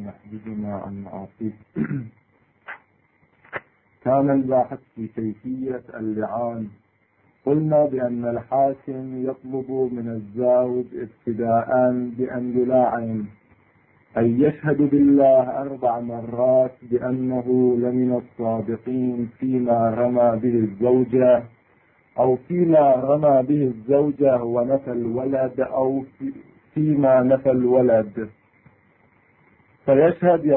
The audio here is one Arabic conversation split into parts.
يحدثنا عن معاصيه. كان الباحث في كيفية اللعان. قلنا بأن الحاكم يطلب من الزوج ابتداء بأن يلاعن، أن يشهد بالله 4 مرات بأنه لمن الصادقين فيما رمى به الزوجة، أو فيما رمى به الزوجة ونفى الولد، أو فيما نفى الولد. فيشهد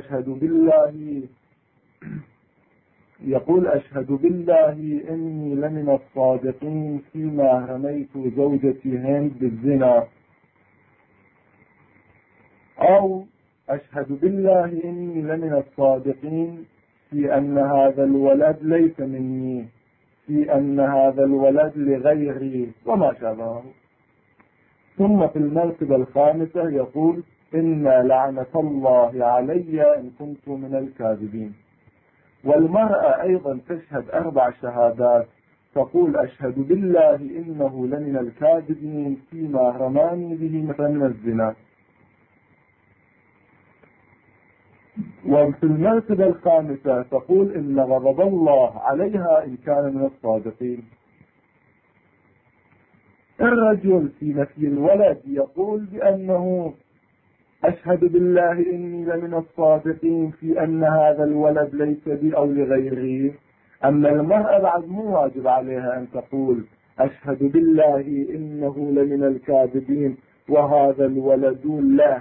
يقول أشهد بالله إني لمن الصادقين فيما رميت زوجتي هند بالزنا، أو أشهد بالله إني لمن الصادقين في أن هذا الولد ليس مني، في أن هذا الولد لغيري، وما شابهه. ثم في المرتبة الخامسة يقول إن لعنة الله علي إن كنت من الكاذبين. والمرأة أيضا تشهد 4 شهادات، تقول أشهد بالله إنه لمن الكاذبين فيما رماني به مثلا من الزنا. وفي المرتبة الخامسة تقول إن غضب الله عليها إن كان من الصادقين. الرجل في نفي الولد يقول بأنه أشهد بالله إني لمن الصادقين في أن هذا الولد ليس بي أو لغيري. أما المرأة بعد مو واجب عليها أن تقول أشهد بالله إنه لمن الكاذبين وهذا الولد له،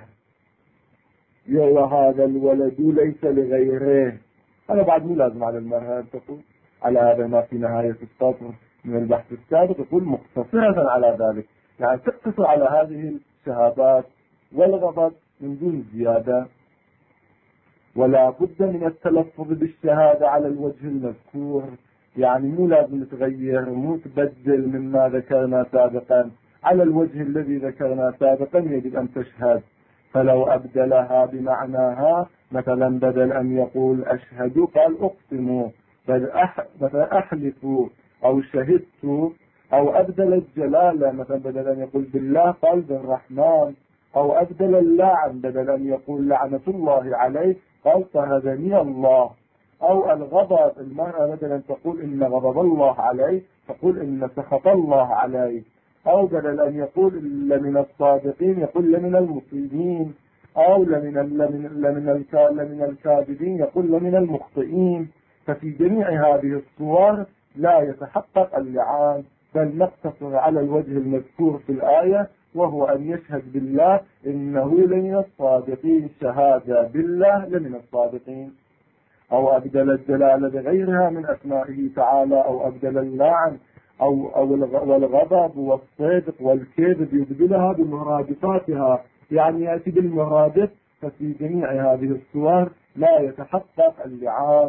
وهذا الولد ليس لغيره. هذا بعد مو لازم على المرأة أن تقول. على هذا ما في نهاية السطر من البحث السابق يقول مقتصرة على ذلك، يعني تقتصر على هذه الشهادات والغضب من دون زيادة. ولا بد من التلفظ بالشهادة على الوجه المذكور، يعني مو لازم تغير، مو تبدل مما ذكرنا سابقا، على الوجه الذي ذكرنا سابقا يجب أن تشهد. فلو أبدلها بمعناها، مثلا بدل أن يقول أشهد قال أقسم، مثلا أحلف أو شهدت، أو أبدل الجلالة، مثلا بدل أن يقول بالله قال بالرحمن، أو أبدل اللعن بدل أن يقول لعنة الله عليه قال طهدني الله. أو الغضب، المرأة بدل أن تقول إن غضب الله عليه تقول إن سخط الله عليه. أو بدل أن يقول لمن الصادقين يقول لمن المصيبين، أو لمن الكاذبين يقول لمن المخطئين. ففي جميع هذه الصور لا يتحقق اللعان، بل نقتصر على الوجه المذكور في الآية، وهو أن يشهد بالله إنه لمن الصادقين، شهادة بالله لمن الصادقين. أو أبدل الجلالة بغيرها من أسمائه تعالى، أو أبدل اللعن والغضب والصدق والكذب يبدلها بمرادفاتها، يعني يأتي بالمرادف. ففي جميع هذه الصور لا يتحقق اللعان.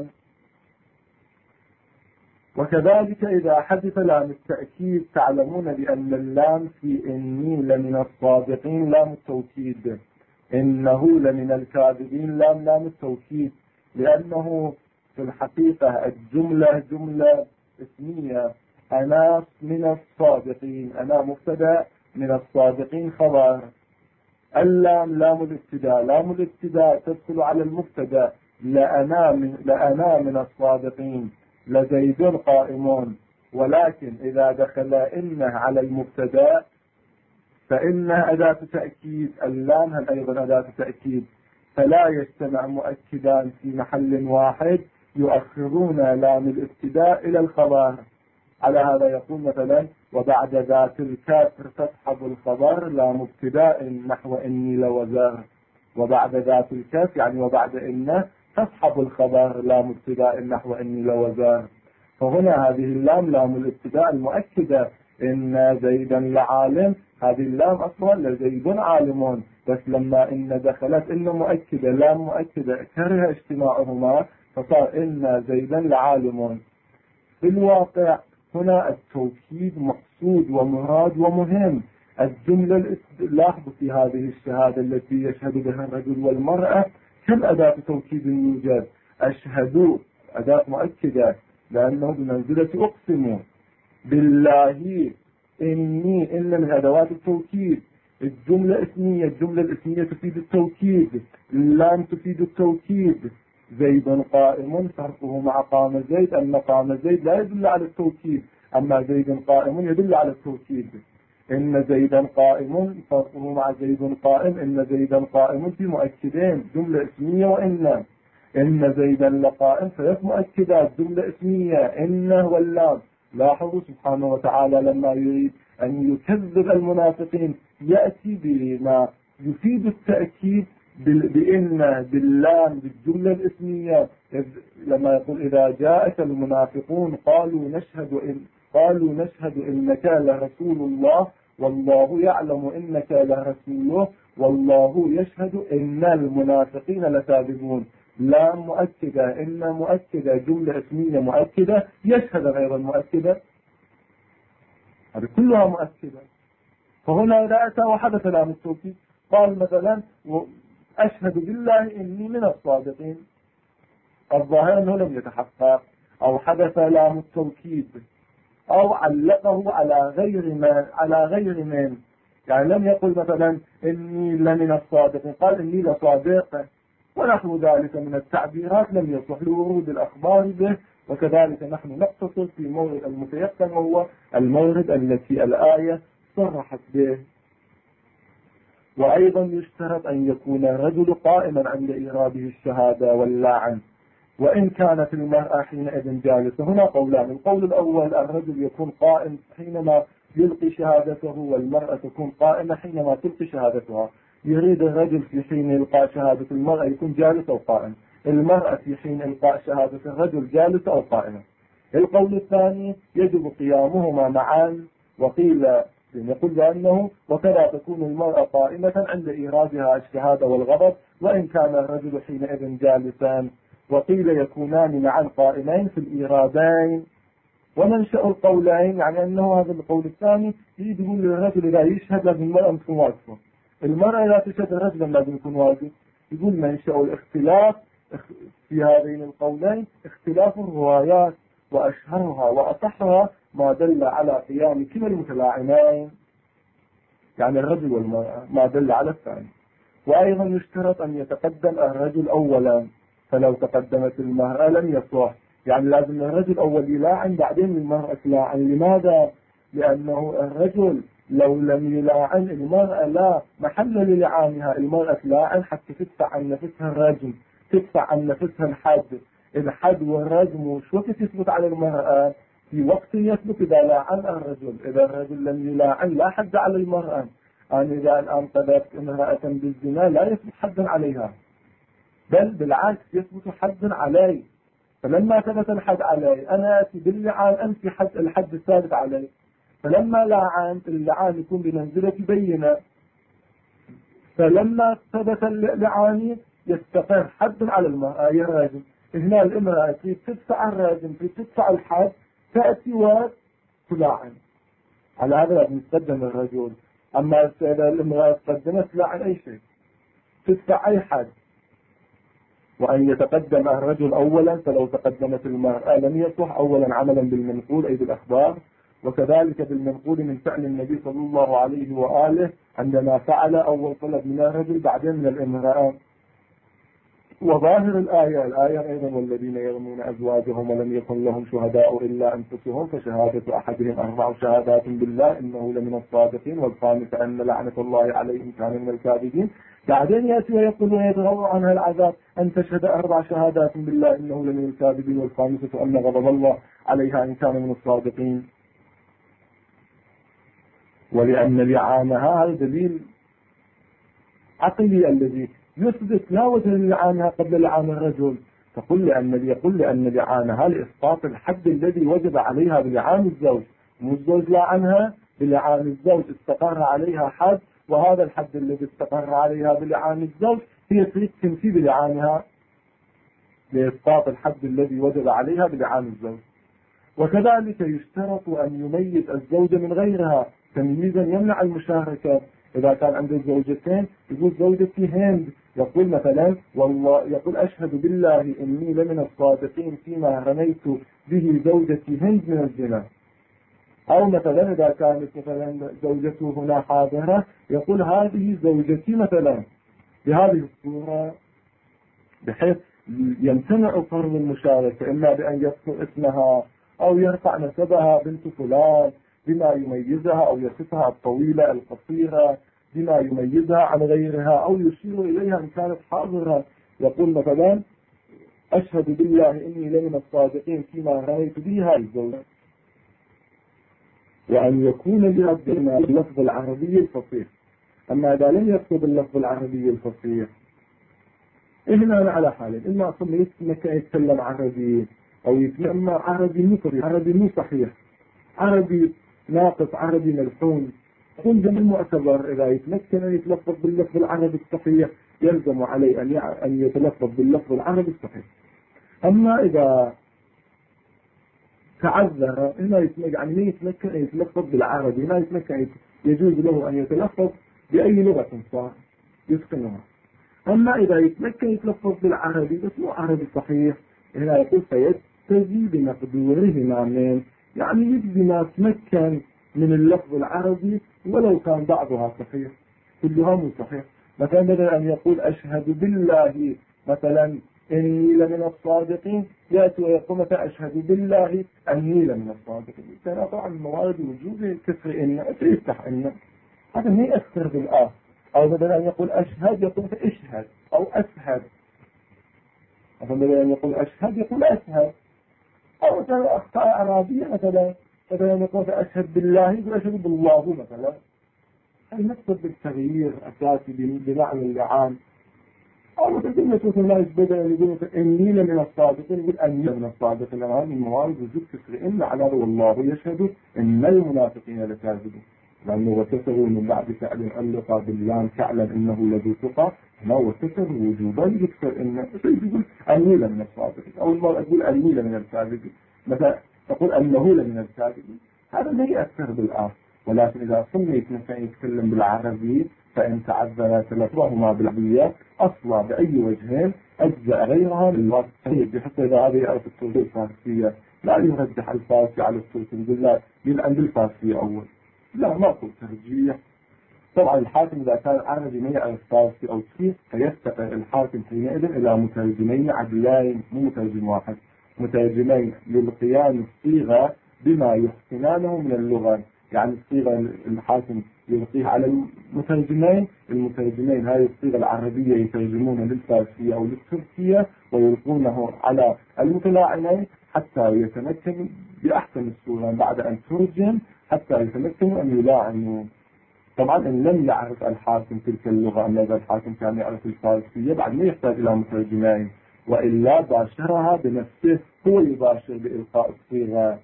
وكذلك إذا حدث لام التأكيد، تعلمون بأن اللام في إني لمن الصادقين لام التوكيد، إنه لمن الكاذبين لام التوكيد، لأنه في الحقيقة الجملة جملة اسمية. أنا من الصادقين، أنا مبتدأ، من الصادقين خبر. اللام لام الابتداء، لام الابتداء تدخل على المبتدأ. لأنا من الصادقين، لزيد قائمون. ولكن إذا دخل إنه على المبتدأ فإنه أداة تأكيد، اللام هم أيضا أداة تأكيد، فلا يجتمع مؤكدان في محل واحد، يؤخرون لام الابتداء إلى الخبر. على هذا يقول مثلا وبعد ذات الكسر تسحب الخبر لام ابتداء نحو إني لوزر. وبعد ذات الكسر يعني وبعد إنه تسحب الخبر لام ابتداء نحو إني لوزر. فهنا هذه اللام لام الابتداء المؤكدة، إن زيدا لعالم، هذه اللام أصلا لزيد عالمون، بس لما إن دخلت إن مؤكدة لام مؤكدة كره اجتماعهما فصار إن زيدا لعالمون. في الواقع هنا التوكيد مقصود ومراد ومهم. الجملة لاحظوا في هذه الشهادة التي يشهد بها الرجل والمرأة كم أداة توكيد يوجد. أشهد أداة مؤكدة لأنه بمنزلة أقسم بالله، إني إن من أدوات التوكيد. الجملة اسمية، الجملة الاسمية تفيد التوكيد، اللام تفيد التوكيد. زيد قائم فرقه مع قام زيد أن قام زيد لا يدل على التوكيد، أما زيد قائم يدل على التوكيد. إن زيدا قائم فرقه مع زيد قائم، إن زيدا قائم في مؤكدين جملة اسمية إن زيدا لقائم فيك مؤكدات جملة اسمية إن واللام. لاحظوا سبحانه وتعالى لما يريد أن يكذب المنافقين يأتي بما يفيد التأكيد بإن باللام بالجملة الاسمية. لما يقول إذا جاءك المنافقون قالوا نشهد إنك لرسول الله والله يعلم إنك لرسوله والله يشهد إن المنافقين لكاذبون. لام مؤكدة، إن مؤكدة، جملة اسمية مؤكدة، يشهد غير مؤكدة، هذه كلها مؤكدة. فهنا إذا أتى وحدث لام التوكيد قال مثلا أشهد بالله إني من الصادقين، الظاهر أنه لم يتحقق، أو حدث لام التوكيد أو علقه على غير من يعني لم يقل مثلا إني لمن الصادقين، قال إني لصادق، ونحو ذلك من التعبيرات لم يصح لورود الأخبار به. وكذلك نحن نقتصر في مورد المتيقن وهو المورد التي الآية صرحت به. وأيضا يشترط أن يكون الرجل قائما عند إيراده الشهادة واللعن، وإن كانت المرأة حينئذ جالسة. هنا قولان، القول الأول الرجل يكون قائم حينما يلقي شهادته، والمرأة تكون قائمة حينما تلقي شهادتها. يريد الرجل في حين إلقاء شهادة المرأة يكون جالس أو قائم، المرأة في حين إلقاء شهادة الرجل جالسة أو قائمة. القول الثاني يجب قيامهما معا، وقيل يقول بأنه وكذا تكون المرأة قائمة عند إيرادها الشهادة والغضب وإن كان الرجل حينئذ جالسا، وقيل يكونان معا قائمين في الإيرادين. ومنشأ القولين يعني أنه هذا القول الثاني يقول للرجل إذا يشهد لازم المرأة تكون واقفة، المرأة إذا تشهد الرجل لازم يكون واقف. يقول منشأ الاختلاف في هذين القولين اختلاف الروايات، وأشهرها وأصحها ما دل على قيام كلا المتلاعنين يعني الرجل والمرأة، ما دل على الثاني. وأيضا يشترط أن يتقدم الرجل أولا، فلو تقدمت المرأة لم يصح، يعني لازم الرجل أول يلاعن بعدين المرأة تلاعن. لماذا؟ لأنه الرجل لو لم يلاعن المرأة لا محل للعانها، المرأة تلاعن حتى تدفع عن نفسها الرجم، تدفع عن نفسها الحد والرجم. وش وقت يثبت على المرأة؟ في وقت يثبت إذا لاعن الرجل. إذا الرجل لم يلاعن لا حد على المرأة. أنا إذا الآن قذفت امرأة بالزنا لا يثبت حدا عليها، بل بالعكس يثبت حد علي. فلما ثبت الحد علي أنا أتي باللعان أنفي الحد الثابت علي. فلما لاعنت اللعان يكون بمنزلة بينة، فلما ثبت اللعان يستقر حد على المرأة الراجم. هنا الامرأة تدفع الراجم تدفع الحد تأتي وتلاعن، على هذا لازم يتقدم الرجل. أما إذا الامرأة قدمت تلاعن أي شيء تدفع أي حد. وأن يتقدم الرجل أولا، فلو تقدمت المرأة لم يصح أولا عملا بالمنقول أي بالأخبار، وكذلك بالمنقول من فعل النبي صلى الله عليه وآله عندما فعل أول طلب من الرجل بعدين من الامرأة. وظاهر الآية أيضا والذين يرمون أزواجهم ولم يكن لهم شهداء إلا أنفسهم فشهادة أحدهم 4 شهادات بالله إنه لمن الصادقين والخامسة أن لعنة الله عليهم كان من الكاذبين. بعدين يأتي ويقول ويتغوى عنها العذاب أن تشهد 4 شهادات بالله إنه لمن الكاذبين والخامسة أن غضب الله عليها إن كان من الصادقين. ولأن لعانها هذا دليل عقلي الذي يثبت لا وجه لعانها قبل لعان الرجل. يقول لأن لعانها لإسقاط الحد الذي وجب عليها بلعان الزوج، مو الزوج لعنها بلعان الزوج استقر عليها حد، وهذا الحد الذي استقر عليها بلعان الزوج هي تريد تنفي بلعانها لإسقاط الحد الذي وجب عليها بلعان الزوج. وكذلك يشترط أن يميز الزوج من غيرها تمييزا يمنع المشاركة. إذا كان عنده زوجتين يقول زوجتي هند، يقول مثلا والله يقول أشهد بالله إني لمن الصادقين فيما رميت به زوجتي هند من الزنا، أو مثلا إذا كانت مثلا زوجته هنا حاضرة يقول هذه زوجتي مثلا بهذه الصورة، بحيث يمتنع فرض المشاركة إما بأن يذكر اسمها أو يرفع نسبها بنت فلان بما يميزها، أو يصفها الطويلة القصيرة بما يميزها عن غيرها، أو يشير إليها إن كانت حاضرة. يقول مثلا أشهد بالله إني لمن الصادقين فيما رأيت به هذه الزوجة، وأن يكون بهذا اللفظ العربي الفصيح. أما إذا لم يكتب اللفظ العربي الفصيح هنا على حالين، إما أصلا يتكلم عربي أو يتكلم عربي مو صحيح، عربي ناقص، عربي ملحون، يكون جميع معتبر. إذا يتمكن أن يتلفظ باللفظ العربي الصحيح يلزم عليه أن يتلفظ باللفظ العربي الصحيح. أما إذا تعذر هنا يعني ما يتمكن أن يتلفظ بالعربي، ما يتمكن، يجوز له أن يتلفظ بأي لغة صار يتقنها. أما إذا يتمكن يتلفظ بالعربي بس مو عربي صحيح، هنا يقول فيستجي بمقدورهما من، يعني يجزي ما تمكن من اللفظ العربي ولو كان بعضها صحيح كلها مو صحيح. مثلا بدل أن يقول أشهد بالله مثلا إني لمن الصادقين، يأتي ويقول مثلا أشهد بالله أني لمن الصادقين، كان طبعا موارد وجود كسر إن يفتح إن، هذا ما يأثر بالآخر. أو بدل أن يقول أشهد يقول اشهد أو أشهد، بدل أن يقول أشهد يقول أشهد. أو مثلا أخطاء أعرابية مثلا بدل أن يقول أشهد بالله يقول أشهد بالله مثلا. المقصد بالتغيير أساسي بمعنى اللعان. أو مثلا كلمة الله بدل أن يقول إني لمن الصادقين يقول أني لمن الصادقين، لأن هذه الموارد وجود كسر إن على والله يشهد إن المنافقين لكاذبون، لأنه وكسروا من بعد فعل ألقى باللام فعلا إنه لذو ثقة، هنا وكسر وجوبا يكسر إن يقول أني لمن الصادقين، أو المرأة تقول أني لمن الكاذبين، مثلا تقول أنه لمن الكاذبين، هذا لا يأثر بالآخر. ولكن إذا سميت مثلا يتكلم بالعربي فإن تعذر تلفظهما بالعربية أصلا بأي وجهين أجزاء غيرها للوصفية، بحيث إذا هذا يعرف التوجيه الفارسية لا يرجح الفارسي على التركي، يقول لا عند الفارسية أول، لا ما هو ترجيح. طبعا الحاكم إذا كان عربي ما يعرف فارسي أو تركي فيستقر الحاكم حينئذ إلى مترجمين عدلين، مو مترجم واحد، مترجمين للقيام الصيغة بما يحسنانه من اللغة. يعني الصيغة الحاكم يلقيها على المترجمين هذه الصيغة العربية يترجمونها للفارسية أو للتركية ويلقونه على المتلاعنين حتى يتمكنوا بأحسن الصورة بعد أن ترجم، حتى يتمكنوا أن يلاعنوا. طبعا إن لم يعرف الحاكم تلك اللغة، أما إذا الحاكم كان يعرف الفارسية بعد ما يحتاج إلى مترجمين، وإلا باشرها بنفسه، هو يباشر بإلقاء الصيغة.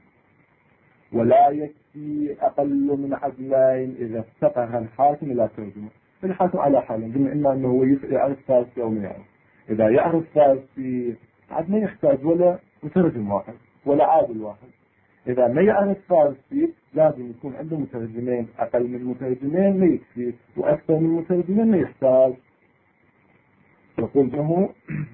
ولا يكفي أقل من عدلين إذا استقر الحاكم إلى ترجمة. الحاكم على حالين، بما إما أنه هو يعرف فارسي أو ما يعرف. إذا يعرف فارسي عاد ما يحتاج ولا مترجم واحد ولا عادل واحد. إذا ما يعرف فارسي لازم يكون عنده مترجمين، أقل من مترجمين ما يكفي، وأكثر من مترجمين ما يحتاج. يقول له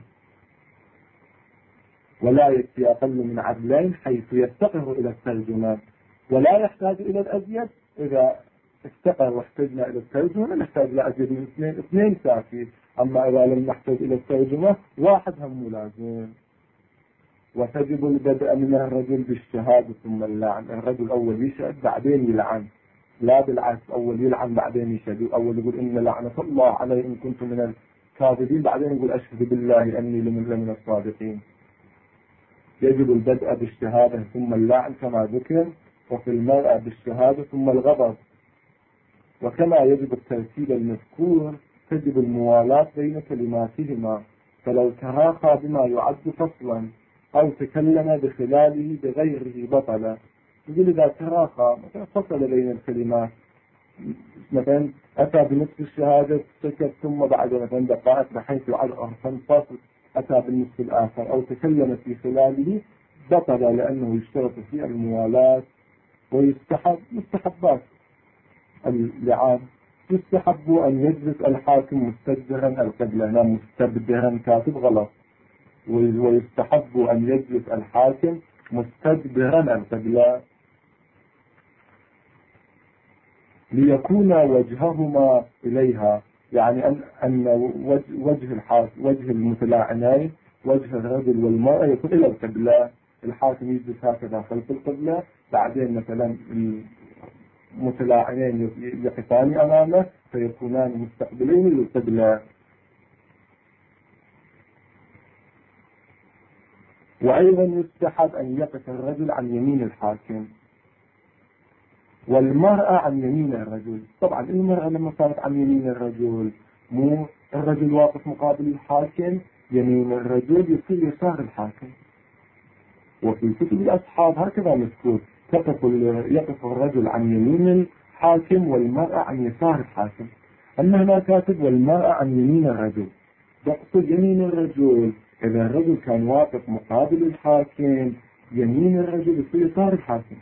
ولا يكفي أقل من عدلين حيث يفتقر إلى الترجمة، ولا يحتاج إلى الأزيد. إذا استقر واحتجنا إلى الترجمة نحتاج إلى أزيد من اثنين كافي. أما إذا لم نحتاج إلى الترجمة واحد هم لازم. وتجب البدء من الرجل بالشهادة ثم اللعن. الرجل أول يشهد بعدين يلعن، لا بالعكس، أول يلعن بعدين يشهد. أول يقول إن لعنة الله علي إن كنت من الكاذبين، بعدين يقول أشهد بالله أني لمن الصادقين. يجب البدء بالشهادة ثم اللعن كما ذكر، وفي المرأة بالشهادة ثم الغضب. وكما يجب الترتيب المذكور تجب الموالاة بين كلماتهما، فلو تراخى بما يعد فصلا أو تكلم بخلاله بغيره بطل. يقول إذا تراخى مثلا فصل بين الكلمات، مثلا أتى بنصف الشهادة سكت ثم بعد مثلا دقائق بحيث يعد أرسل فصل أتى بالنصف الآخر، أو تكلم في خلاله بطل، لأنه يشترط في الموالاة. مستحبات اللعان، يستحب أن يجلس الحاكم مستدبرا القبلة، هنا مستبدرا كاتب غلط، ويستحب أن يجلس الحاكم مستدبرا القبلة. ليكون وجههما إليها، يعني أن وجه المتلاعنين، وجه الرجل والمرأة يكون إلى القبلة. الحاكم يجلس هكذا خلف القبلة، بعدين مثلا المتلاعنين يقفان أمامه فيكونان مستقبلين للقبلة. وأيضا يستحب أن يقف الرجل عن يمين الحاكم والمرأة عن يمين الرجل. طبعا المرأة لما صارت عن يمين الرجل، مو الرجل واقف مقابل الحاكم يمين الرجل، يصير يسار الحاكم. وفي كتب الأصحاب هكذا مذكور، يقف الرجل عن يمين الحاكم والمرأة عن يسار الحاكم. أما هنا كاتب والمرأة عن يمين الرجل، تقصد يمين الرجل إذا الرجل كان واقف مقابل الحاكم يمين الرجل يصير يسار الحاكم.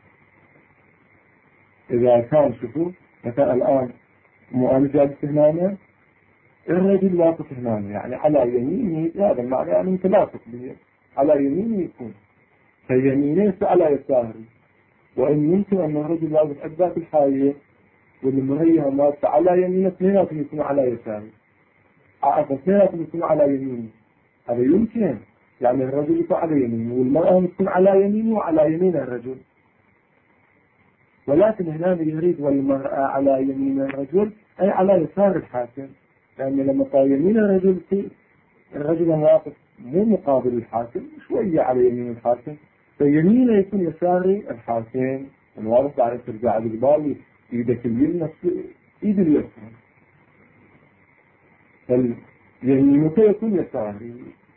إذا كان شوفوا مثلا الآن أنا جالس هنا، الرجل واقف هنا يعني على يمينه، هذا المعنى يعني متلاصق به، على يمينه يكون فيمينه على يساره. وإن يمكن أن الرجل واقف أثبات الحاية والمرية مالته على يمينه، اثنيناتهم يكونوا على يساره، اثنيناتهم يكونوا على يمينه، هذا يمكن. يعني الرجل يكون على يمينه والمرأة تكون على يمينه وعلى يمين الرجل. ولكن هنا يريد والمرأة على يمين الرجل أي على يسار الحاكم، لأن لما صار يمين الرجل واقف مو مقابل الحاكم، شوية على يمين الحاكم، فيمينه يكون يساري الحاكم. الواضح بعد ترجع على القبال ايدك اليمنى ايد اليسرى، فيمينك يكون يساري.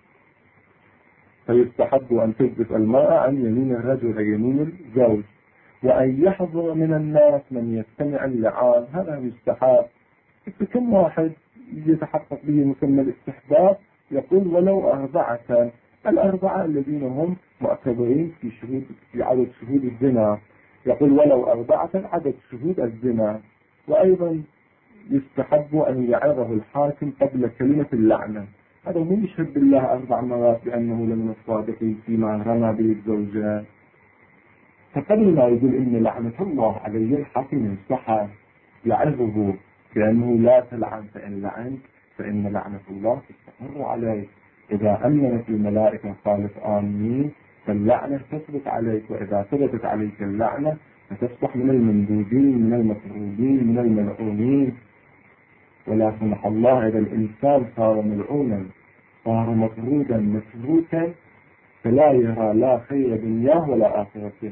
فيستحب أن تجلس المرأة عن يمين الرجل أي يمين الزوج. وأن يحضر من الناس من يستمع اللعان، هذا يستحب. كم واحد يتحقق به مسمى الاستحباب يقول ولو 4، الأربعة الذين هم معتبرين في عدد شهود الزنا، يقول ولو 4 عدد شهود الزنا. وأيضا يستحب أن يعظه الحاكم قبل كلمة اللعنة، هذا مو يشهد بالله 4 مرات بأنه لمن الصادقين فيما رمى به الزوجات، فقبل ما يقول إن لعنة الله عليه الحاكم ينصحه يعظه بأنه لا تلعن، فإن لعنت فإن لعنة الله تستمر عليك. إذا أمنت الملائكة قالت آمين فاللعنة تثبت عليك، وإذا ثبتت عليك اللعنة فتصبح من المندوبين من المطرودين من الملعونين. ولا سمح الله إذا الإنسان صار ملعونا صار مطرودا مسروكا فلا يرى لا خير دنياه ولا آخرته.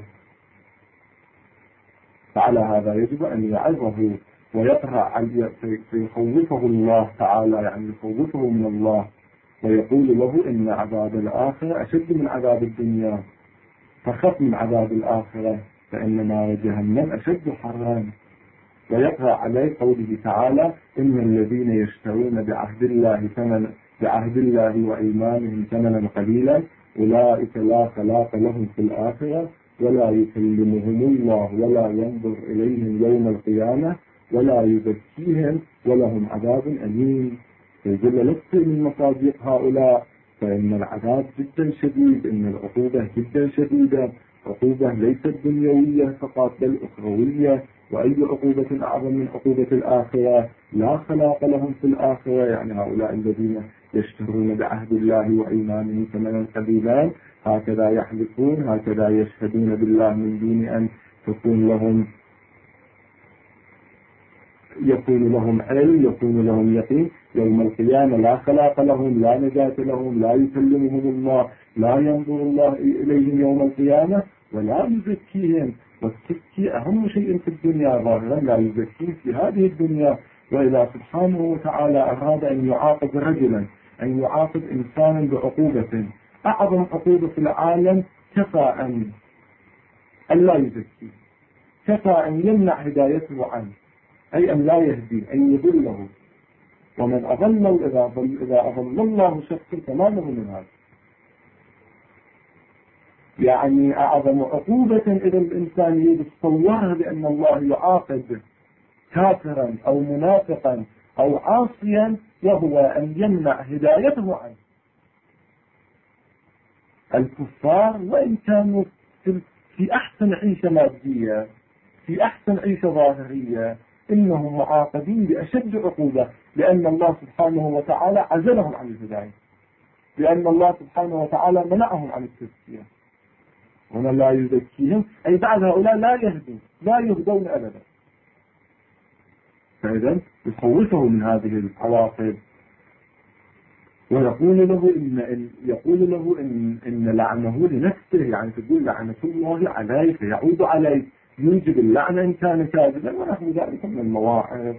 فعلى هذا يجب أن يعظه ويقرأ فيخوفه الله تعالى، يعني يخوفه من الله ويقول له إن عذاب الآخرة أشد من عذاب الدنيا، فخف من عذاب الآخرة فإن نار جهنم أشد حرا. ويقرأ عليه قوله تعالى إن الذين يشترون بعهد الله وإيمانهم ثمنا قليلا أولئك لا خلاق لهم في الآخرة ولا يكلمهم الله ولا ينظر إليهم يوم القيامة ولا يزكيهم ولهم عذاب أليم. فيقول لست من مصادق هؤلاء، فإن العذاب جدا شديد، إن العقوبة جدا شديدة، عقوبة ليست دنيوية فقط بل أخروية. وأي عقوبة أعظم من عقوبة الآخرة؟ لا خلاق لهم في الآخرة، يعني هؤلاء الذين يشترون بعهد الله وإيمانهم ثمنا قليلا هكذا يحلفون، هكذا يشهدون بالله من دون أن يكون لهم علم، يكون لهم يقين. يوم القيامة لا خلاق لهم، لا نجاة لهم، لا يكلمهم الله، لا ينظر الله إليهم يوم القيامة ولا يزكيهم. والتزكية أهم شيء في الدنيا ظاهرا، لا يزكيهم في هذه الدنيا. وإذا سبحانه وتعالى أراد أن يعاقب رجلا، أن يعاقب إنسانا بعقوبة، أعظم عقوبة في العالم كفى أن لا يزكيه، كفى أن يمنع هدايته عنه، أي أن لا يهدي، أن يضله. ومن أضل إذا أضل الله شخصا فما له من هذا. يعني أعظم عقوبة إذا الإنسان يتصورها بأن الله يعاقب كافرا أو منافقا أو عاصيا وهو أن يمنع هدايته عنه. الكفار وإن كانوا في أحسن عيشة مادية، في أحسن عيشة ظاهرية، إنهم معاقبين بأشد عقوبة، لأن الله سبحانه وتعالى عزلهم عن الهداية، لأن الله سبحانه وتعالى منعهم عن التزكية. ومن لا يزكيهم أي بعد هؤلاء لا يهدون، لا يهدون أبدا. فإذا يخوفه من هذه العواقب، ويقول له إن لعنه لنفسه، يعني تقول لعنة الله عليك يعود عليك، يوجب اللعنة إن كان كاذبا ونحو ذلك من المواعظ.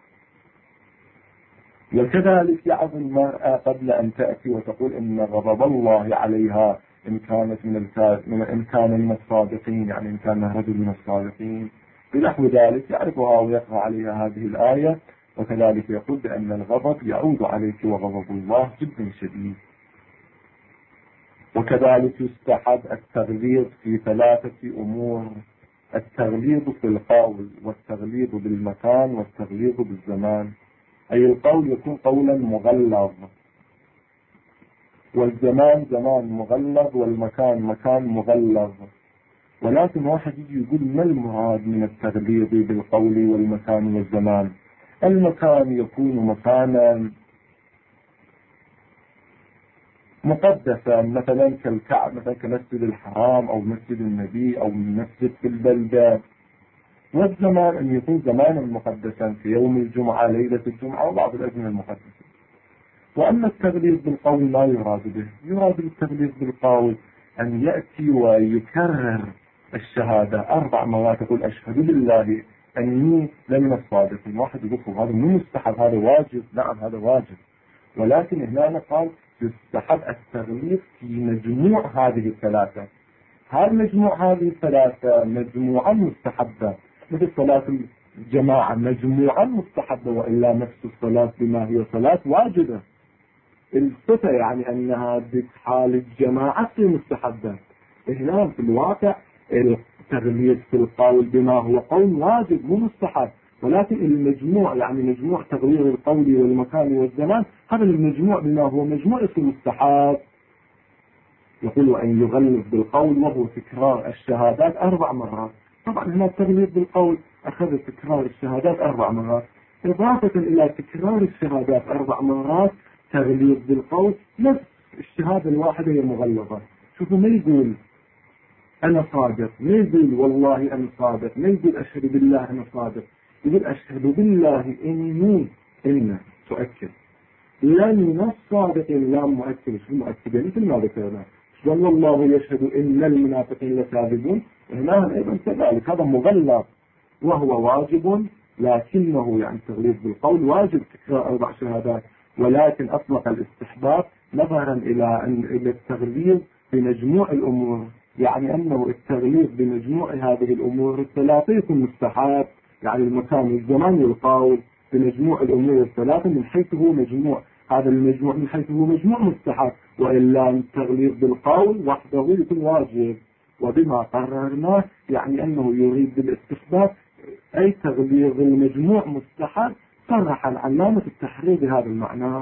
وكذلك يعظ المرأة قبل أن تأتي وتقول إن غضب الله عليها إن كان من الصادقين، يعني إن كان رجل من الصادقين بنحو ذلك، يعرفها ويقرأ عليها هذه الآية. وكذلك يقول بأن الغضب يعود عليك وغضب الله جدا شديد. وكذلك يستحب التغليظ في 3 أمور: التغليظ في القول، والتغليظ بالمكان، والتغليظ بالزمان. أي القول يكون قولا مغلظ، والزمان زمان مغلظ، والمكان مكان مغلظ. ولكن واحد يجي يقول ما المراد من التغليظ بالقول والمكان والزمان؟ المكان يكون مكانا مقدسا مثلا كالكعبة، مثلا كمسجد الحرام أو مسجد النبي أو مسجد في البلدة. والزمان أن يكون زمانا مقدسا في يوم الجمعة، ليلة الجمعة، وبعض الأزمنة المقدسة. وأما التغليظ بالقول لا يراد به. يراد بالتغليظ بالقول أن يأتي ويكرر الشهادة 4 مرات، يقول أشهد بالله أني لمن الصادقين. واحد يقول هذا مو مستحب، هذا واجب. نعم هذا واجب، ولكن هنا قال يستحب التغليظ في مجموع هذه ال3. هل مجموع هذه ال3 مجموعا مستحبة مثل صلاة الجماعة مجموعا مستحبة، وإلا نفس الصلاة بما هي صلاة واجبة. الصفة يعني أنها بحال الجماعة مستحبة. هنا في الواقع التغليظ في القول بما هو قول واجب مو مستحب، ولكن المجموع يعني مجموع تغيير القول والمكان والزمان، هذا المجموع بما هو مجموع اسم مستحب. يقول أن يغلظ بالقول وهو تكرار الشهادات 4 مرات. طبعا هنا التغليظ بالقول أخذ تكرار الشهادات 4 مرات، إضافة إلى تكرار الشهادات 4 مرات تغليظ بالقول نفس الشهادة الواحدة هي مغلظة. شوفوا ما يقول أنا صادق، ما يقول والله أنا صادق، ما يقول أشهد بالله أنا صادق، يقول أشهد بالله إن تؤكد لن الصادقين لا مؤكد. شو مؤكد؟ مثل ما ذكرنا قال الله يشهد إن المنافقين لكاذبون، هنا أيضا كذلك هذا مغلظ وهو واجب، لكنه يعني التغليظ بالقول واجب تكرار 4 شهادات، ولكن أطلق الاستحباب نظرا إلى التغليظ بمجموع الأمور، يعني أنه التغليظ بمجموع هذه الأمور ال3 يكون مستحب، يعني المكان والزمان والقول بمجموع الأمور ال3 من حيث هو مجموع، هذا المجموع من حيث هو مجموع مستحب، وإلا التغليظ بالقول وحده يكون واجب. وبما قررناه يعني أنه يريد بالاستحباب أي تغليظ المجموع مستحب، صرح العلامة التحرير بهذا المعنى.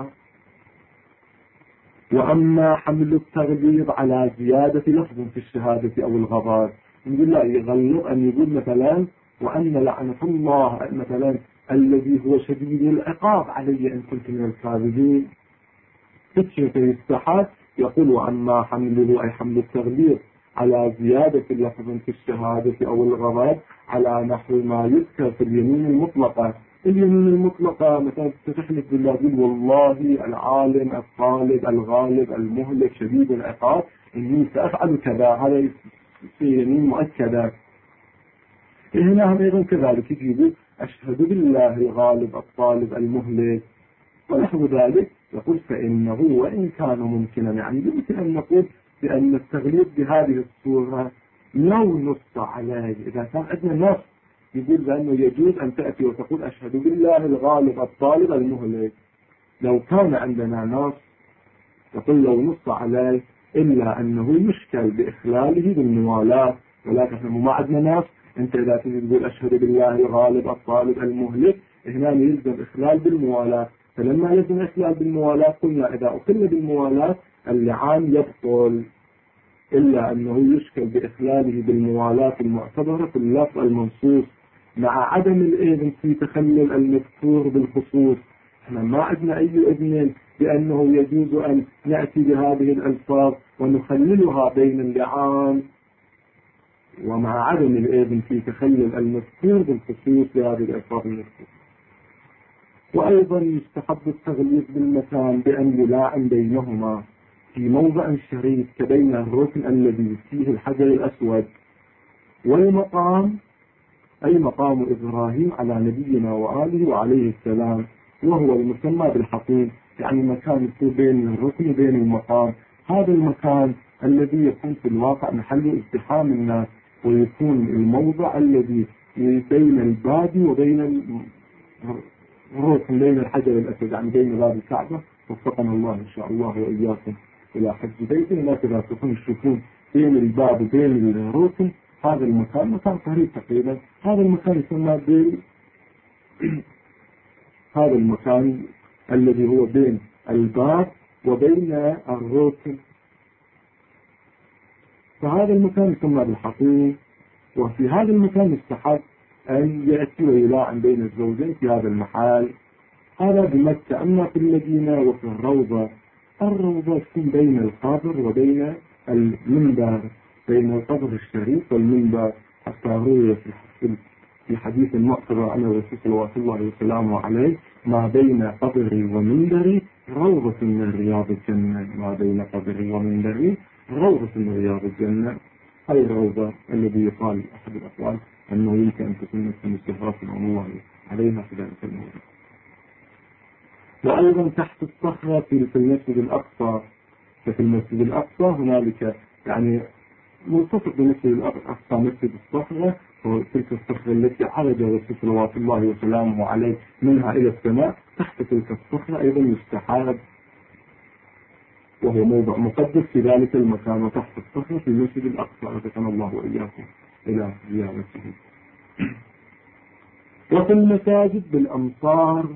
وأما حمل التغليظ على زيادة لفظ في الشهادة أو الغضب، نقول لا يغلظ أن يقول مثلا وأن لعنة الله مثلا الذي هو شديد العقاب علي إن كنت من الكاذبين، فتشي في السحاب. يقول وأما حمله أي حمل التغليظ على زيادة لفظ في الشهادة أو الغضب على نحو ما يذكر في اليمين المطلقة. اليمين المطلقة مثلا تحلف بالله تقول والله العالم الطالب الغالب المهلك شديد العقاب إني سأفعل كذا، هذا يمين مؤكدة. هنا أيضا كذلك يجيب أشهد بالله الغالب الطالب المهلك ونحو ذلك. يقول فإنه وإن كان ممكنا، يعني يمكن أن نقول بأن التغليظ بهذه الصورة لو نص عليه، إذا كان عندنا نص يقول بأنه يجوز أن تأتي وتقول أشهد بالله الغالب الطالب المهلك، لو كان عندنا نص يقول لو نص عليه، إلا أنه يشكل بإخلاله بالموالاة، ولكن نحن ما عندنا نص. أنت إذا تقول أشهد بالله الغالب الطالب المهلك، هنا يلزم إخلال بالموالاة، فلما يلزم إخلال بالموالاة قلنا إذا أخل بالموالاة اللعان يبطل، إلا أنه يشكل بإخلاله بالموالاة المعتبرة في اللفظ المنصوص، مع عدم الإذن في تخلل المذكور بالخصوص. احنا ما عندنا أي إذن بأنه يجوز أن نأتي بهذه الألفاظ ونخللها بين اللعان، ومع عدم الإذن في تخلل المذكور بالخصوص لهذه الألفاظ المذكورة. وأيضا يستحب التغليظ بالمكان بأن يلاعن بينهما في موضع شريف كبين الركن الذي فيه الحجر الأسود والمقام، أي مقام إبراهيم على نبينا وآله وعليه السلام، وهو المسمى بالحقيم، يعني مكان يكون بين الركن وبين المقام. هذا المكان الذي يكون في الواقع محل ازدحام الناس، ويكون الموضع الذي بين البادي وبين الركن، بين الحجر الأسود، يعني بين باب الكعبة. وفقنا الله إن شاء الله وإياكم إلى حج بيته. هكذا تكون بين الباب وبين الركن هذا المكان مكان قريب تقريبا. هذا المكان يسمى هذا المكان الذي هو بين الباب وبين الركن، فهذا المكان يسمى بالحقيم. وفي هذا المكان يستحق أن يأتي ويلاعن بين الزوجين في هذا المحل. هذا بمكة. أما في المدينة وفي الروضة تكون بين القبر وبين المنبر، بين القبر الشريف والمنبر، حتى روي في حديث معتبر عن الرسول صلى الله وسلامه عليه: ما بين قبري ومنبري روضة من رياض الجنة. ما بين قبري ومنبري روضة من رياض الجنة. هذه الروضة الذي يقال أحد الأقوال أنه يمكن أن تكون من السهرات الله عليها في ذلك الموضوع. وأيضا تحت الصخرة في المسجد الأقصى. ففي المسجد الأقصى هنالك يعني ملتصق بالمسجد الأقصى مسجد الصخرة، وتلك الصخرة التي عرج الرسول صلوات الله وسلامه عليه منها إلى السماء. تحت تلك الصخرة أيضا يستحاب، وهو موضع مقدس في ذلك المكان، وتحت الصخرة في المسجد الأقصى. رزقنا الله وإياكم إلى زيارته. وفي المساجد بالأمصار،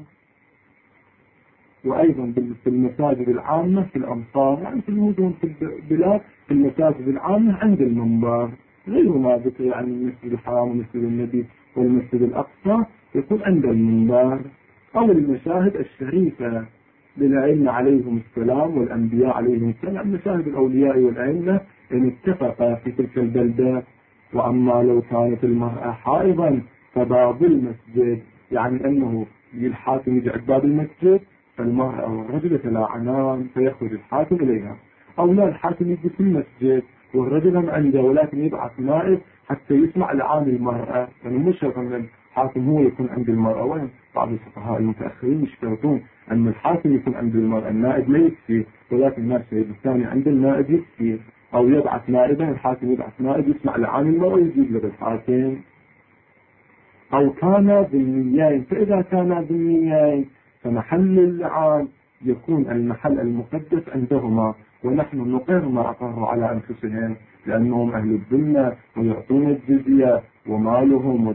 وأيضا في المساجد العامة في الأمصار، يعني في المدن في البلاد، في المساجد العامة عند المنبر، غير ما ذكر يعني المسجد الحرام ومسجد النبي والمسجد الأقصى يكون عند المنبر. أو المشاهد الشريفة للأئمة عليهم السلام والأنبياء عليهم السلام، مشاهد الأولياء والأئمة إن اتفق في تلك البلدة. وأما لو كانت المرأة حائضا فباب المسجد، يعني أنه الحاكم يجعل باب المسجد، فالمرأة والرجل يتلاعنان فيخرج الحاكم إليها. أو لا، الحاكم يجي في المسجد والرجل هم عنده، ولكن يبعث نائب حتى يسمع لعان المرأة، يعني مش شرط أن الحاكم هو يكون عند المرأة. وين بعض الفقهاء المتأخرين يشترطون أن الحاكم يكون عند المرأة، النائب لا يكفي، ولكن الناس الثاني عند النائب يكفي. أو يبعث نائبا، الحاكم يبعث نائب يسمع لعان المرأة ويجيب له الحاكم. أو كان ذميين، فإذا كان ذميين فمحل اللعان يكون المحل المقدس عندهما، ونحن نقر ما أقروا على أنفسهم، لأنهم أهل الذمة ويعطون الجزية، ومالهم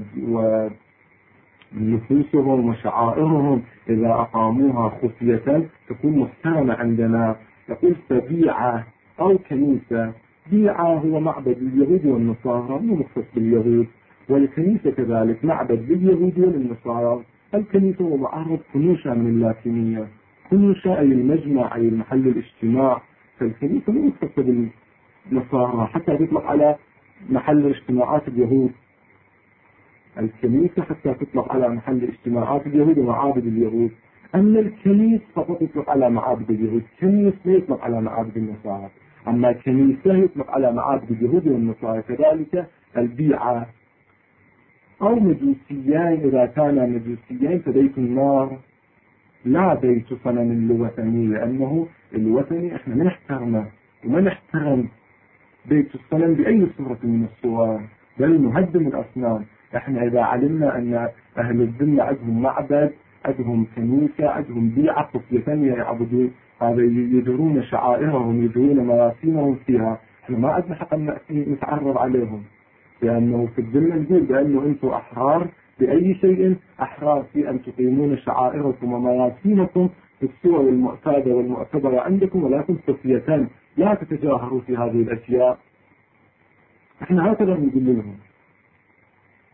ونفوسهم وشعائرهم إذا أقاموها خفية تكون محترمة عندنا. يقول فبيعة أو كنيسة. بيعة هو معبد اليهود والنصارى، مو مختص باليهود، والكنيسة كذلك معبد لليهود والنصارى. الكنيسة هو معرض كنوشة من اللاتينية، كنوشة أي المجمع أي المحل الاجتماع. فالكنيسة مو مختصة بالنصارى حتى تطلق على محل اجتماعات اليهود. الكنيسة حتى تطلق على محل اجتماعات اليهود ومعابد اليهود. أما الكنيسة فقط يطلق على معابد اليهود، كنيسة لا يطلق على معابد النصارى. أما كنيسة يطلق على معابد اليهود والنصارى. كذلك البيعة. أو مجوسيين، إذا كان مجوسيين فبيت النار لا بيت صنم الوثني، لأنه الوثني إحنا ما نحترمه وما نحترم بيت الصنم بأي صورة من الصور، بل نهدم الأصنام. إحنا إذا علمنا أن أهل الذمة عندهم معبد، عندهم كنيسة، عندهم بيعة خفية يعبدون، هذا يدرون شعائرهم، يدرون مراسمهم فيها، إحنا ما عندنا حق أن نتعرض عليهم، لأنه في الذمة نقول بأنه أنتم أحرار بأي شيء، أحرار في أن تقيمون شعائركم ومراسمكم في الصور المعتادة والمعتبرة عندكم، ولكن خفية لا تتجاهروا في هذه الأشياء. احنا هكذا نقول لهم.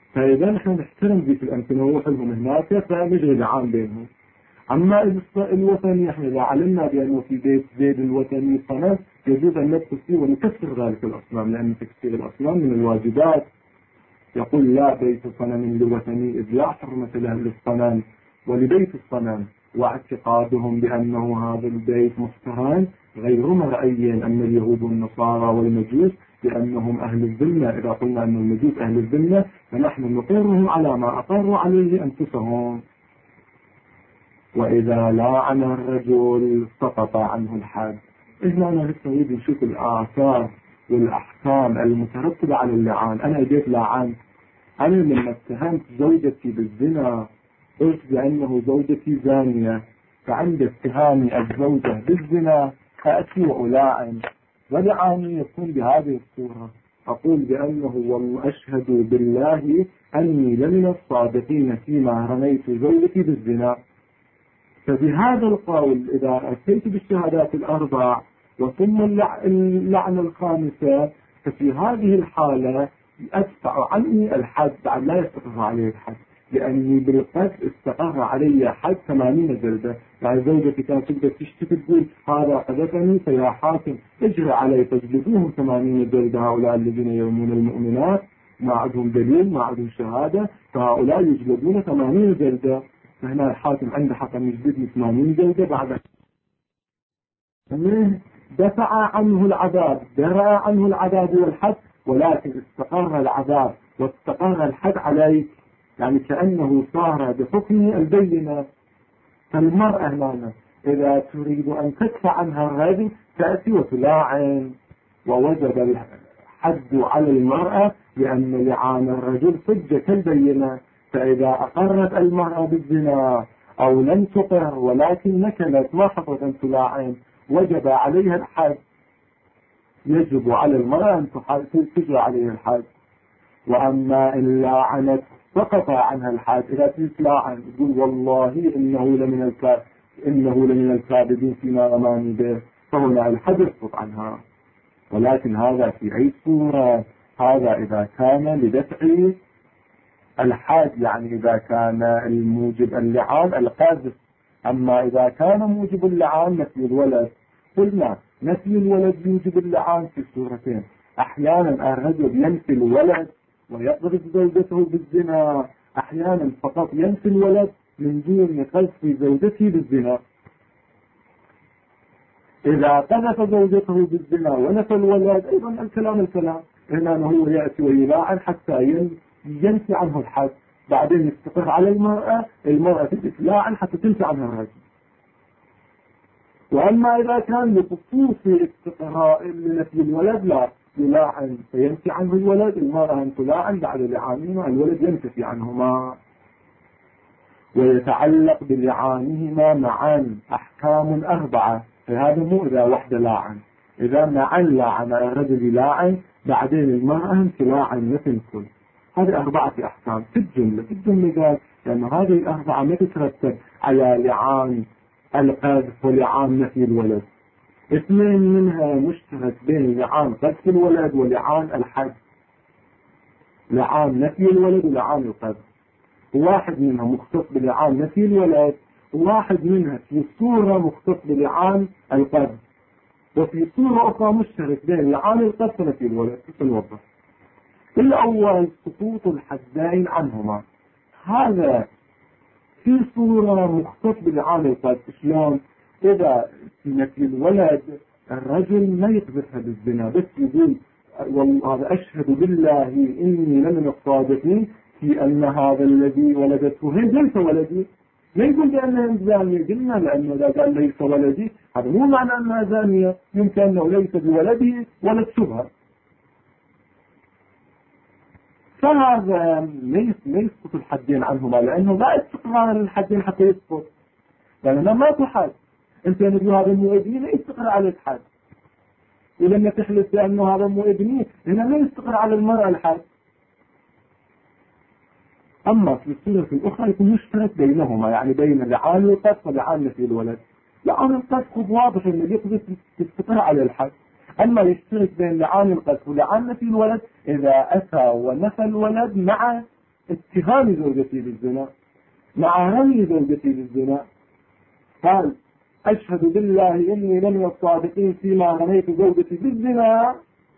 فإذا نحن نحترم ذيك الأمثلة ونروح لهم هناك فنجري لعان بينهم. أما الوثني احنا إذا علمنا بأنه في بيت زيد الوثني صنم يجوز أن ندخل فيه ونكسر ذلك الأصنام، لأن تكسير الأصنام من الواجبات. يقول لا بيت صنم لوثني إذ لا حرمة له للصنم ولبيت الصنم، واعتقادهم بأنه هذا البيت مستهان غير مرئي. أن اليهود والنصارى والمجوس بأنهم أهل الذمة، إذا قلنا أن المجوس أهل الذمة فنحن نقرهم على ما أقروا عليه أنفسهم. وإذا لاعن الرجل سقط عنه الحد. إحنا نريد نشوف الآثار والأحكام المترتبة على اللعان. أنا جيت لعان، أنا لما اتهمت زوجتي بالزنا قلت بأنه زوجتي زانية، فعند اتهامي الزوجة بالزنا أأتي وألاعن، ولعاني يكون بهذه الصورة. أقول بأنه والله أشهد بالله أني لمن الصادقين فيما رميت زوجتي بالزنا. فبهذا القول إذا أتيت بالشهادات الأربع وثم اللعنة الخامسة، ففي هذه الحالة أدفع عني الحد، بعد لا يستقر عليه الحد، لأني بالقذف استقر علي حد 80 جلدة. يعني زوجتي كانت تقدر تشتكي تقول هذا قذفني فيا حاكم اجري علي فاجلدوهم 80 جلدة، هؤلاء الذين يرمون المؤمنات ما عندهم دليل ما عندهم شهادة، فهؤلاء يجلدون 80 جلدة. فهنا الحاكم عنده حق أن يجلدني 80 جلدة. بعد دفع عنه العذاب، درى عنه العذاب والحد، ولكن استقر العذاب واستقر الحد عليه، يعني كأنه صار بحكم البينة. فالمرأة هنا إذا تريد أن تدفع عنها الرجل تأتي وتلاعن، ووجب الحد على المرأة لأن لعان الرجل حجة كالبينة. فإذا أقرت المرأة بالزنا أو لم تقر ولكن نكلت ما حصلت أن تلاعن وجب عليها الحد. يجب على المرأة أن تجرى عليها الحد. وأما إن لاعنت سقط عنها الحد. إذا تلاعن تقول والله إنه لمن الكاذبين فيما رماني به، فهنا الحد يسقط عنها. ولكن هذا في أي صورة؟ هذا إذا كان لدفع الحد، يعني إذا كان الموجب اللعان القاذف. أما إذا كان موجب اللعان نفي الولد، قلنا نفي الولد يوجب اللعان في صورتين. أحيانا الرجل ينفي الولد ويقذف زوجته بالزنا، أحيانا فقط ينفي الولد من دون قذف زوجته بالزنا. إذا قذف زوجته بالزنا ونفى الولد أيضا الكلام هنا هو يأتي ويلاعن حتى ينفي عنه الحد، بعدين يستقر على المرأة تتلاعن حتى تنفي عنها الرجل. وأما إذا كان لخصوص استقراء لنفي الولد لا يلاعن فينفي عنه الولد، المرأة أن تلاعن بعد لعانهما الولد ينتفي عنهما. ويتعلق بلعانهما معا أحكام 4. فهذا مو إذا وحده لاعن، إذا معا لاعن الرجل لاعن بعدين المرأة تلاعن مثل الكل. هذه 4 أحكام في الجملة قال لأن هذه 4 ما تترتب على لعان القذف ولعان نفي الولد. 2 منها مشترك بين لعان قذف الولد ولعان الحد، لعان نفي الولد ولعان القذف. واحد منها مختص بلعان نفي الولد، وواحد منها في صورة مختص بلعان القذف، وفي صورة أخرى مشترك بين لعان القذف ونفي الولد. سنوضح. الأول سقوط الحدين عنهما. هذا في صورة مختص بلعان القذف. شلون؟ إذا في نفي الولد الرجل ما يقذفها بالزنا، بس يقول والله أشهد بالله إني لمن الصادقين في أن هذا الذي ولدته هي ليس ولدي. لا يقول بأنها زانية، قلنا لأنه إذا قال ليس ولدي هذا مو معنى أنها زانية، يمكن أنه ليس بولده ولد شبهة. فهذا ما يسقط الحدين عنهما، لأنه لا استقرار للحدين حتى يسقط، لأنه ما تحد. أنت نقول هذا مو ابني لا يستقر على الحد، ولما تحلف بأنه هذا مو ابني هنا لا يستقر على المرأة الحد. أما في الصورة الأخرى يكون مشترك بينهما، يعني بين لعان القذف ولعان نفي الولد. لعان القذف واضح أنه يقذف تستقر على الحد. أما يشترك بين لعان القذف ولعان نفي الولد إذا أتى ونفى الولد مع اتهام زوجتي بالزنا، مع رمي زوجتي بالزنا، قال أشهد بالله إني لمن الصادقين فيما رميت زوجتي بالزنا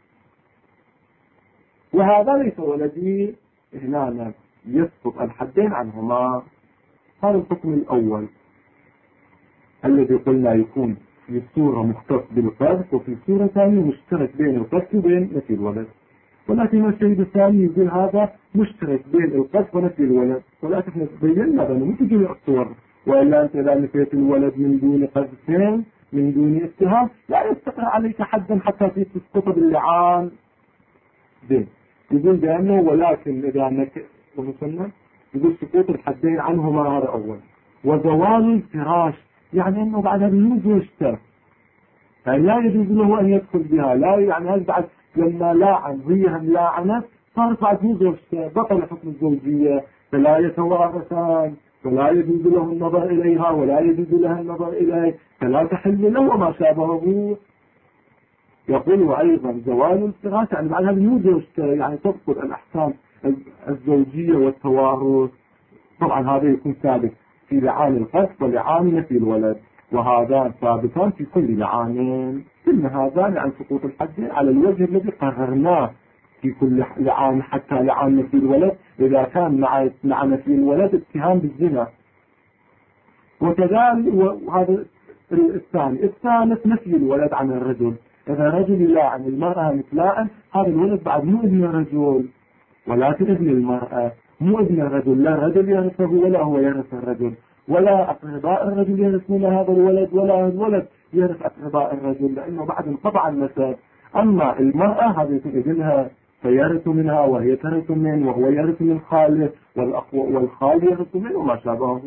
وهذا ليس ولدي، هنا يسقط الحدين عنهما. هذا الحكم الأول الذي قلنا يكون في صورة مختص بالقذف، وفي صورة ثانية مشترك بين القذف وبين نفي الولد. ولكن الشهيد الثاني يقول هذا مشترك بين القذف ونفي الولد، ولكن بينا بأنه مو في جميع الصور، وإلا أنت إذا نفيت الولد من دون قذفين من دون اتهام لا يستقر عليك حدا حتى تسقط باللعان. يقول بأنه ولكن إذا وصلنا يقول سقوط الحدين عنهما هذا أول. وزوال الفراش يعني أنه بعد هذا يجوز ويشترك، يعني لا يجوز له أن يدخل بها، لا يعني هذا بعد لما لاعن هي هم لاعنت صارت بعد يجوز ويشترك، بطل حكم الزوجية، فلا يتوارثان ولا يجوز له النظر إليها ولا يجوز لها النظر إليه، فلا تحل له وما شابهه. يقول وأيضا زوال الفراش يعني بعد هذا يجوز ويشترك، يعني تبطل الأحكام الزوجية والتوارث. طبعا هذا يكون ثابت في لعان القذف ولعان نفي الولد، وهذان ثابتان في كل لعان، كل هذان عن سقوط الحد على الوجه الذي قررناه في كل لعان، حتى لعان نفي الولد إذا كان مع نفي الولد اتهام بالزنا. وكذلك وهذا الثاني. الثالث نفي الولد عن الرجل، إذا رجل يلاعن المرأة مثلاء هذا الولد بعد مو ابن الرجل ولكن ابن المرأة، مو ابن الرجل، لا الرجل يرثه ولا هو يرث الرجل، ولا أقرباء الرجل يرثون هذا الولد ولا الولد يرث أقرباء الرجل، لأنه بعد انقطع النسب. أما المرأة هذه ابنها فيرث منها وهي ترث منه وهو يرث من خاله والخال يرث منه وما شابهه.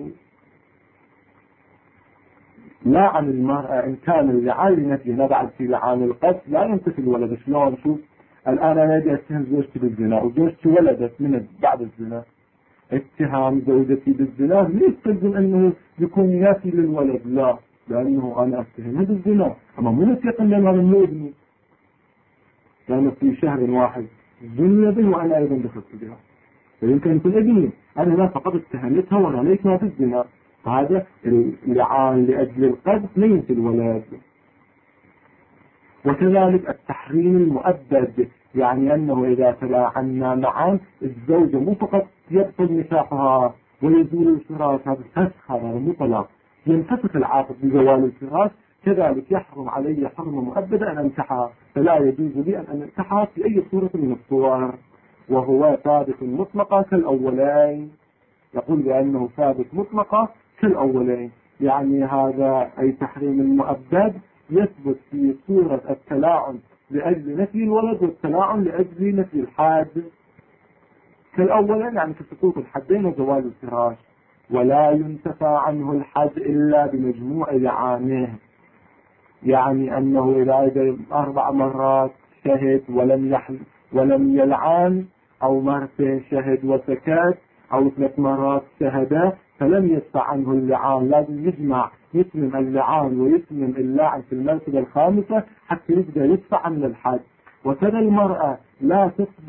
لا عن المرأة إن كان اللعان لنفسه بعد في لعان القتل لا ينتفي الولد. شلون؟ شوف الآن أنا أجي أتهم زوجتي بالزنا وزوجتي ولدت من بعد الزنا، اتهام زوجتي بالزنا لا يستلزم أنه يكون يافي للولد، لا، لأنه أنا أتهمه بالزنا أما مو نتيقن لأن هذا مو ابني، لأنه في شهر واحد زني به وأنا أيضا دخلت بها، فيمكن يكون ابني، أنا لا فقط اتهمتها وأنا ليس بالزنا، فهذا اللعان لأجل القذف ليس الولد. وكذلك التحريم المؤبد، يعني أنه إذا تلاعنا معا الزوجة مو فقط يبطل نكاحها ويزول الفراش، هذا الفسخ، هذا مو طلاق، ينفسخ العقد بزوال الفراش، كذلك يحرم علي حرمة مؤبدة أن أنكحها، فلا يجوز لي أن أنكحها في أي صورة من الصور، وهو ثابت مطلقة كالأولين. يقول بأنه ثابت مطلقة كالأولين، يعني هذا أي تحريم المؤبد يثبت في صورة التلاعن لأجل نفي الولد والتلاعن لأجل نفي الحاد كالأولين، يعني في سقوط الحدين وزوال الفراش. ولا ينتفى عنه الحد إلا بمجموع لعانه، يعني أنه إذا 4 مرات شهد ولم يلعن، أو مرتين شهد وسكت، أو 3 مرات شهد فلم يدفع عنه اللعان، لازم يتمم اللعان ويتمم اللعن في المرتبة الخامسة حتى يبدأ يدفع عن الحد. وكذا المرأة لا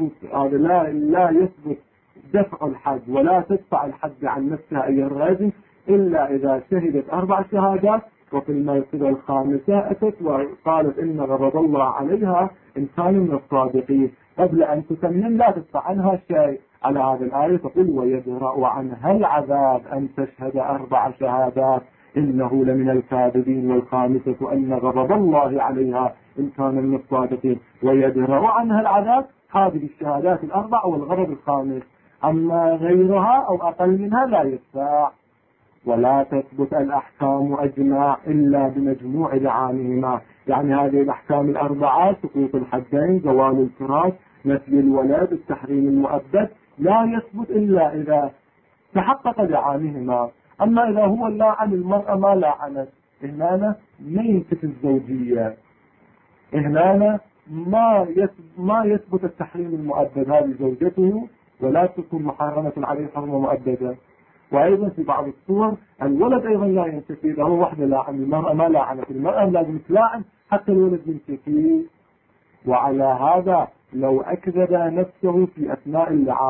يثبت دفع الحد ولا تدفع الحد عن نفسها أي الراجل إلا إذا شهدت 4 شهادات، وفي المرتبة الخامسة أتت وقالت إن غضب الله عليها إن كان من الصادقين، قبل أن تتمم لا تدفع عنها شيء. على هذا الآية تقول ويدرأ عنها العذاب أن تشهد 4 شهادات إنه لمن الكاذبين، والخامسة أن غضب الله عليها إن كان من الصادقين، ويدرأ عنها العذاب هذه الشهادات 4 والغرض الخامس، أما غيرها أو أقل منها لا يدفع. ولا تثبت الأحكام أجمع إلا بمجموع لعانهما، يعني هذه الأحكام 4 سقوط الحدين، زوال الفراش، نفي الولد، التحريم المؤبد لا يثبت إلا إذا تحقق لعانهما. أما إذا هو لاعن المرأة ما لاعنت، هنا ما ينتفي الزوجية، هنا ما يثبت التحريم المؤبد، هذه زوجته ولا تكون محرمة عليه حرمة مؤبدة. وأيضا في بعض الصور الولد أيضا لا ينتفي، إذا هو وحده لاعن المرأة ما لاعنت، المرأة لازم تلاعن حتى الولد ينتفي. وعلى هذا لو أكذب نفسه في أثناء اللعان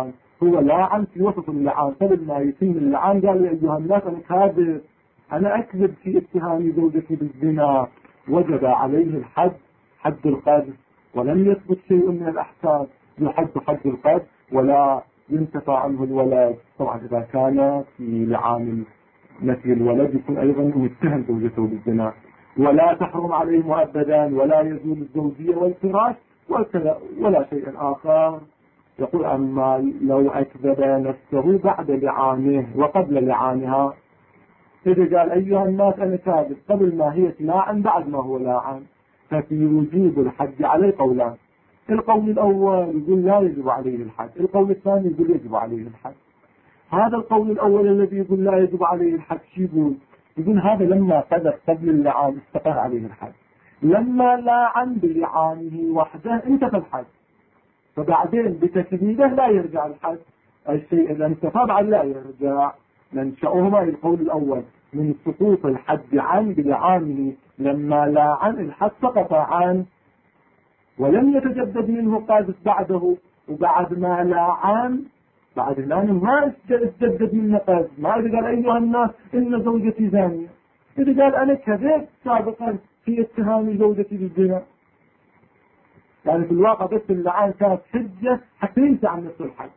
هو لاعن في وسط اللعان، قبل ما يتم اللعان قال: يا أيها الناس أنا كاذب، أنا أكذب في اتهام زوجتي بالزنا. وجب عليه الحد، حد القذف، ولم يثبت شيء من الأحكام يحد حد القذف ولا ينتفى عنه الولد. طبعا إذا كان في لعان نفي الولد يكون أيضا متهم زوجته بالزنا. ولا تحرم عليه مؤبدا، ولا يزول الزوجية والفراش ولا شيء آخر. يقول: أما لو أكذب نفسه بعد لعانه وقبل لعانها، إذا قال: أيها الناس أنا كاذب، قبل ما هي تلاعن بعد ما هو لاعن، ففي وجوب الحد عليه قولان. القول الأول يقول لا يجب عليه الحد، القول الثاني يقول يجب عليه الحد. هذا القول الأول الذي يقول لا يجب عليه الحد شو يقول هذا لما قذف قبل اللعان استقر عليه الحد، لما لاعن بلعانه وحده انتفى الحد، فبعدين بتكذيبه لا يرجع الحد. الشيء إذا انتفى بعد لا يرجع. ننشأهما القول الأول من سقوط الحد عن بلعانه، لما لاعن الحد سقط عنه ولم يتجدد منه قاذف بعده، وبعد ما لاعن بعد الآن ما تجدد منه قاذف. ما إذا قال: أيها الناس إن زوجتي زانية، إذا قال: أنا كذبت سابقا في اتهام زوجتي بالزنا، يعني في الواقع بس اللعان كانت حجة حتى ينسى عن نفس الحد.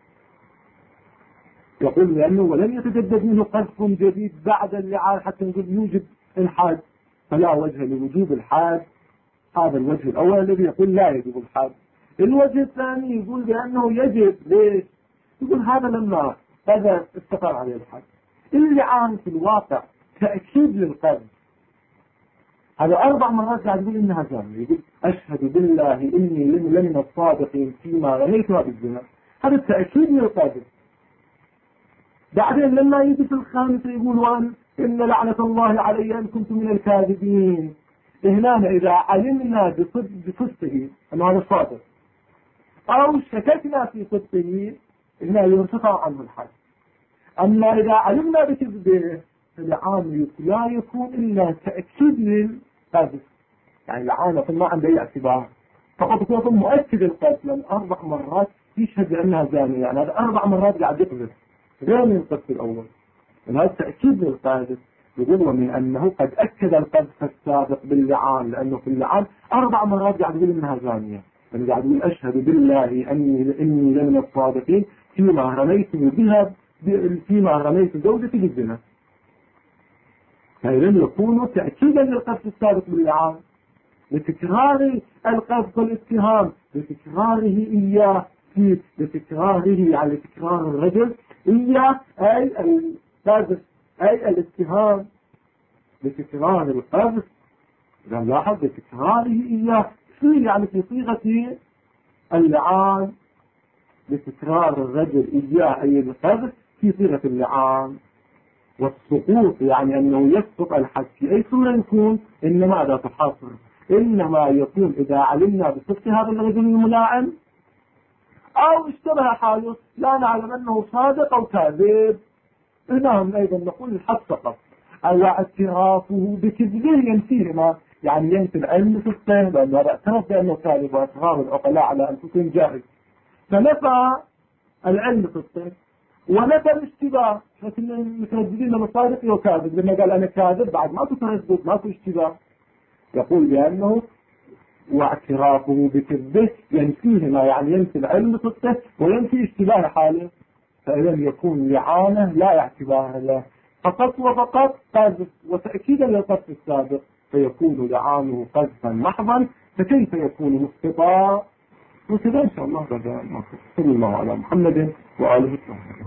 يقول: لأنه ولم يتجدد منه قذف جديد بعد اللعان حتى نقول يوجب الحد، فلا وجه لوجوب الحد. هذا الوجه الأول الذي يقول لا يجب الحد. الوجه الثاني يقول بأنه يجب. ليش؟ يقول هذا لما قذف استقر عليه الحد. اللعان في الواقع تأكيد للقذف. هذا 4 مرات قاعد يقول إنها زانية، يقول: أشهد بالله إني لمن الصادقين فيما رميتها بالزنا. هذا التأكيد للقذف. بعدين لما يجي في الخامسة يقول: وأن إن لعنة الله علي إن كنت من الكاذبين. هنا إذا علمنا بصدقه أنه هذا صادق أو شككنا في صدقه هنا يرتفع عنه الحد. أما إذا علمنا بكذبه فالعام لا يكون إلا تأكيد للقذف، يعني العانة ما عنده أي اعتبار، فقط يكون مؤكد القذف، لأن 4 مرات يشهد بأنها زانية، يعني هذا 4 مرات قاعد يقذف غير من القذف الأول. هذا تأكيد للقذف. يقول: ومن أنه قد أكد القذف السابق باللعان، لأنه في اللعان 4 مرات قاعد يقول إنها زانية، يعني قاعد يقول: أشهد بالله إني لمن الصادقين فيما رميت بها، فيما رميت زوجتي بالزنا. فإذا يكون تأكيدا للقذف السابق باللعان، لتكرار القذف والاتهام، لتكراره إياه لتكراره على تكرار الرجل إياه، أي القذف أي الاتهام لتكرار القذف. إذا لاحظ لتكراره إياه يعني في صيغة اللعان، لتكرار الرجل إياه أي القذف في صيغة اللعان. والسقوط يعني أنه يسقط الحد في أي صورة يكون، إنما لا تحاصر، إنما يكون إذا علمنا بصدق هذا الرجل الملاعن أو اشتبه حاله لا نعلم أنه صادق أو كاذب، هنا أيضا نقول الحد سقط. أو اعترافه بكذبه ينفيهما، يعني ينفي العلم في الصدق، لأنه هذا اعترف بأنه كاذب، وإصرار العقلاء على أنفسهم جائز، فنفى العلم في الصدق ونفى الاشتباه، لكن المترددين من صادق وكاذب، لما قال أنا كاذب بعد ما تتردد ما في اشتباه. يقول بأنه واعترافه بكذبه ينفيهما، يعني ينفي العلم في الصدق وينفي اشتباه حاله، فإذا يكون لعانه لا اعتبار له، فقط وفقط قذف وتأكيدا للقذف السابق، فيكون لعانه قذفا محضا، فكيف يكون مسقطا؟ وكذا إن شاء الله. صلى الله على محمد وآله وصحبه.